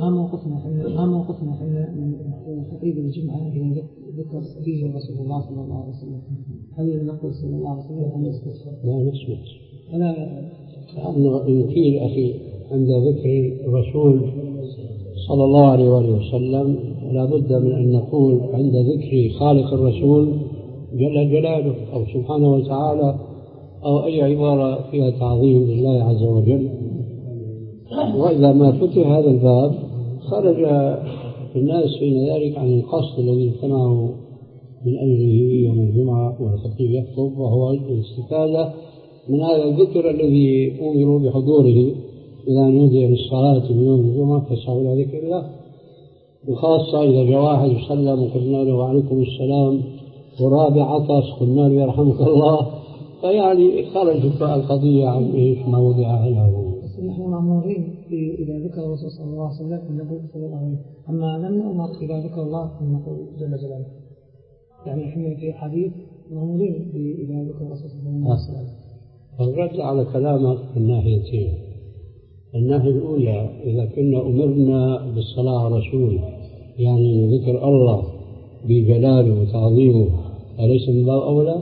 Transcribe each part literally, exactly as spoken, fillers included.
ما موقفنا احنا ما موقفنا احنا من خطيب الجمعة إذا ذكر فيه رسول الله صلى الله عليه وسلم؟ هل نقول صلى الله عليه وسلم أم نسكت؟ لا نسكت. أنا لأنه قيل أخي عند ذكر الرسول صلى الله عليه وآله وسلم لا بد من أن نقول عند ذكر خالق الرسول جل جلاله أو سبحانه وتعالى أو أي عبارة فيها تعظيم لله عز وجل. وإذا ما فتح هذا الباب خرج الناس حين ذلك عن القصد الذي اجتمعوا من أجله يوم الجمعة والخطيب يخطب، وهو الاستفادة من هذا الذكر الذي أمروا بحضوره إذا نودي للصلاة في يوم الجمعة فاسعوا إلى ذكر الله، وخاصة إذا جاء واحد وسلم وقلنا له وعليكم السلام ورابع عطس قلنا له يرحمك الله، فيعني خرجت القضية عن إيش ما وضعها له. نحن مأمورين إذا ذكر الرسول صلى الله عليه وسلم أن نقول صلى الله عليه وسلم، أما لم نؤمر إذا ذكر الله أن نقول جل جلاله. يعني إحنا في حديث مأمورين إذا ذكر الرسول صلى الله عليه وسلم. الرد على كلامك من ناحيتين. الناحية الأولى إذا كنا أمرنا بالصلاة على الرسول يعني ذكر الله بجلاله وتعظيمه أليس من باب أولى؟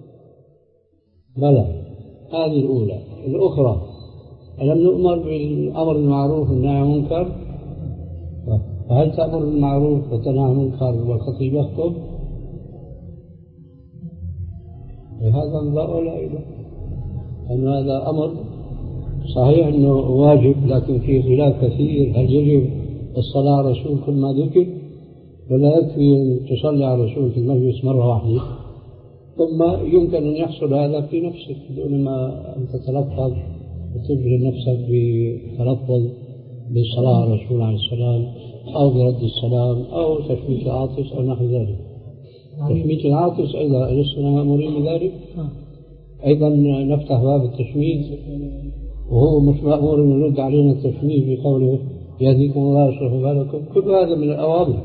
بلى، هذه الأولى. الأخرى ألم نؤمر بالأمر بالمعروف والنهي عن المنكر؟ فهل تأمر بالمعروف وتنهى عن المنكر والخطيب يخطب؟ هذا من باب أولى أيضا، أن هذا أمر صحيح أنه واجب لكن فيه خلاف كثير. هل يجب الصلاة على الرسول كل ما ذكر ولا يكفي أن تصلي على الرسول في المجلس مرة واحدة؟ ثم يمكن أن يحصل هذا في نفسك بدون ما أن تتلفظ وتجري نفسك بتلفظ بالصلاة على الرسول عليه السلام أو برد السلام أو تشميت العاطس أو نحو ذلك. تشميت العاطس أيضا لسنا مأمورين بذلك، أيضا نفتح باب التشميت وهو مش مأمور أن يرد علينا التشميت بقوله يهديكم الله ويصلح بالكم. كل هذا من الأوامر.